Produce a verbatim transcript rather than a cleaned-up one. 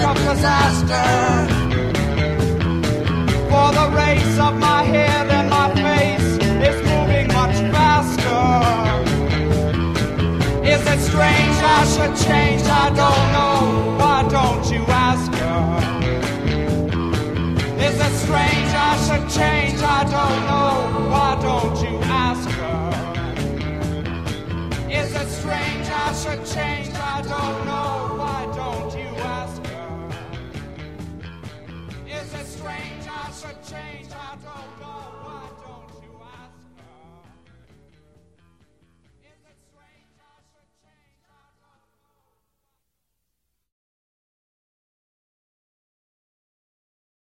of disaster. For the race of my head and my face is moving much faster. Is it strange I should change? I don't know. Why don't you ask her? Is it strange I should change? I don't know. Why don't you ask her? Is it strange I should change? I don't know. Why don't you ask her? Is it strange I should change? I don't know.